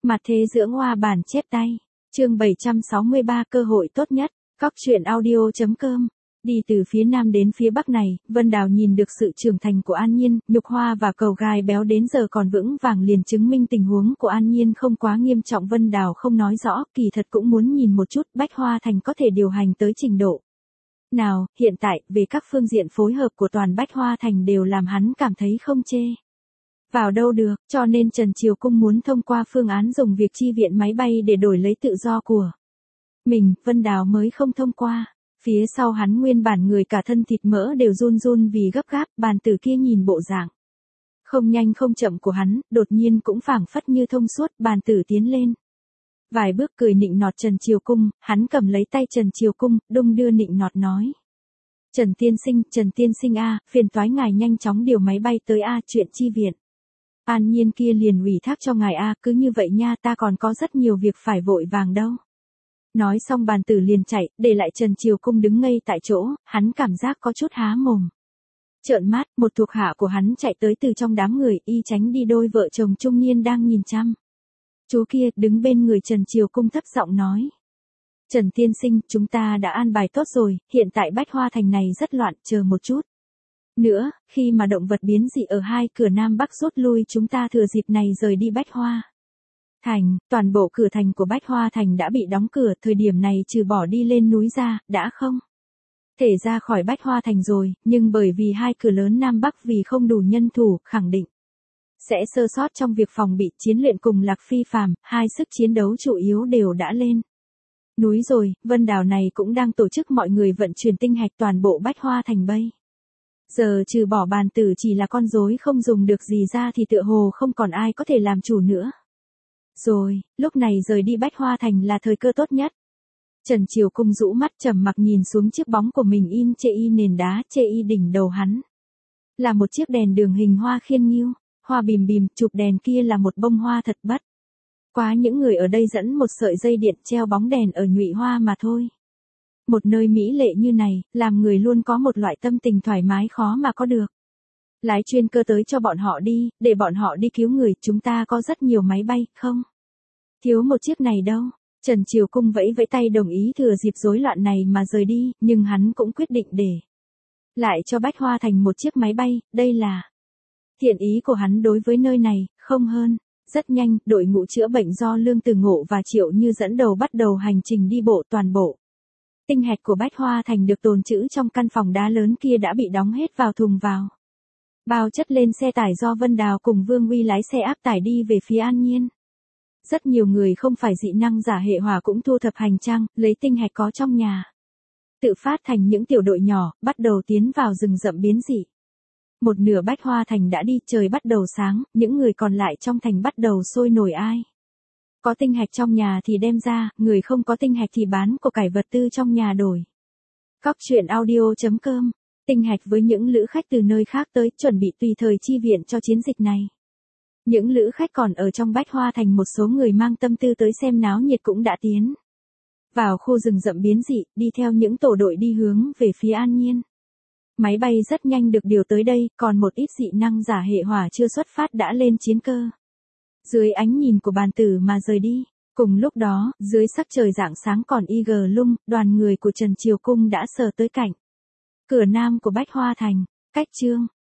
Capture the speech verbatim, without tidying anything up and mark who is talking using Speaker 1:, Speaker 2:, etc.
Speaker 1: Mặt thế dưỡng hoa bản chép tay. Chương bảy trăm sáu mươi ba cơ hội tốt nhất. Cóc truyện audio chấm com. Đi từ phía nam đến phía bắc này, Vân Đào nhìn được sự trưởng thành của An Nhiên, nhục hoa và cầu gai béo đến giờ còn vững vàng liền chứng minh tình huống của An Nhiên không quá nghiêm trọng. Vân Đào không nói rõ, kỳ thật cũng muốn nhìn một chút Bách Hoa Thành có thể điều hành tới trình độ nào. Hiện tại, về các phương diện phối hợp của toàn Bách Hoa Thành đều làm hắn cảm thấy không chê vào đâu được, cho nên Trần Triều Cung muốn thông qua phương án dùng việc chi viện máy bay để đổi lấy tự do của mình, Vân Đào mới không thông qua. Phía sau hắn nguyên bản người cả thân thịt mỡ đều run run vì gấp gáp, bàn tử kia nhìn bộ dạng không nhanh không chậm của hắn, đột nhiên cũng phảng phất như thông suốt, bàn tử tiến lên vài bước cười nịnh nọt Trần Triều Cung, hắn cầm lấy tay Trần Triều Cung, đung đưa nịnh nọt nói. Trần tiên sinh, Trần tiên sinh a, phiền toái ngài nhanh chóng điều máy bay tới a, chuyện chi viện. An Nhiên kia liền ủy thác cho ngài a, cứ như vậy nha, ta còn có rất nhiều việc phải vội vàng đâu. Nói xong bàn tử liền chạy, để lại Trần Triều Cung đứng ngây tại chỗ, hắn cảm giác có chút há mồm. Trợn mắt, một thuộc hạ của hắn chạy tới từ trong đám người, y tránh đi đôi vợ chồng trung niên đang nhìn chăm. Chú kia, đứng bên người Trần Triều Cung thấp giọng nói. Trần tiên sinh, chúng ta đã an bài tốt rồi, hiện tại Bách Hoa Thành này rất loạn, chờ một chút. Nữa, khi mà động vật biến dị ở hai cửa Nam Bắc rút lui chúng ta thừa dịp này rời đi Bách Hoa Thành, toàn bộ cửa thành của Bách Hoa Thành đã bị đóng cửa, thời điểm này trừ bỏ đi lên núi ra, đã không thể ra khỏi Bách Hoa Thành rồi, nhưng bởi vì hai cửa lớn Nam Bắc vì không đủ nhân thủ, khẳng định sẽ sơ sót trong việc phòng bị. Chiến luyện cùng Lạc Phi Phàm, hai sức chiến đấu chủ yếu đều đã lên núi rồi, Vân Đào này cũng đang tổ chức mọi người vận chuyển tinh hạch toàn bộ Bách Hoa Thành bây. Giờ trừ bỏ bàn tử chỉ là con rối không dùng được gì ra thì tựa hồ không còn ai có thể làm chủ nữa. Rồi, lúc này rời đi Bách Hoa Thành là thời cơ tốt nhất. Trần Triều Cung rũ mắt trầm mặc nhìn xuống chiếc bóng của mình in chê y nền đá, chê y đỉnh đầu hắn. Là một chiếc đèn đường hình hoa khiên nghiêu, hoa bìm bìm, chụp đèn kia là một bông hoa thật bất quá những người ở đây dẫn một sợi dây điện treo bóng đèn ở nhụy hoa mà thôi. Một nơi mỹ lệ như này, làm người luôn có một loại tâm tình thoải mái khó mà có được. Lái chuyên cơ tới cho bọn họ đi, để bọn họ đi cứu người, chúng ta có rất nhiều máy bay, không thiếu một chiếc này đâu. Trần Triều Cung vẫy vẫy tay đồng ý thừa dịp rối loạn này mà rời đi, nhưng hắn cũng quyết định để lại cho Bách Hoa Thành một chiếc máy bay, đây là thiện ý của hắn đối với nơi này, không hơn. Rất nhanh, đội ngũ chữa bệnh do Lương Từ Ngộ và Triệu Như dẫn đầu bắt đầu hành trình đi bộ. Toàn bộ tinh hạch của Bách Hoa Thành được tồn trữ trong căn phòng đá lớn kia đã bị đóng hết vào thùng vào bao chất lên xe tải do Vân Đào cùng Vương Uy lái xe áp tải đi về phía An Nhiên. Rất nhiều người không phải dị năng giả hệ hỏa cũng thu thập hành trang, lấy tinh hạch có trong nhà, tự phát thành những tiểu đội nhỏ, bắt đầu tiến vào rừng rậm biến dị. Một nửa Bách Hoa Thành đã đi, trời bắt đầu sáng, những người còn lại trong thành bắt đầu sôi nổi, ai có tinh hạch trong nhà thì đem ra, người không có tinh hạch thì bán của cải vật tư trong nhà đổi. Cóc truyện audio chấm com. Tinh hạch với những lữ khách từ nơi khác tới, chuẩn bị tùy thời chi viện cho chiến dịch này. Những lữ khách còn ở trong Bách Hoa Thành, một số người mang tâm tư tới xem náo nhiệt cũng đã tiến vào khu rừng rậm biến dị, đi theo những tổ đội đi hướng về phía An Nhiên. Máy bay rất nhanh được điều tới đây, còn một ít dị năng giả hệ hỏa chưa xuất phát đã lên chiến cơ. Dưới ánh nhìn của bàn tử mà rời đi. Cùng lúc đó, dưới sắc trời rạng sáng còn y gờ lung, đoàn người của Trần Triều Cung đã sờ tới cảnh cửa nam của Bách Hoa Thành. Cách chương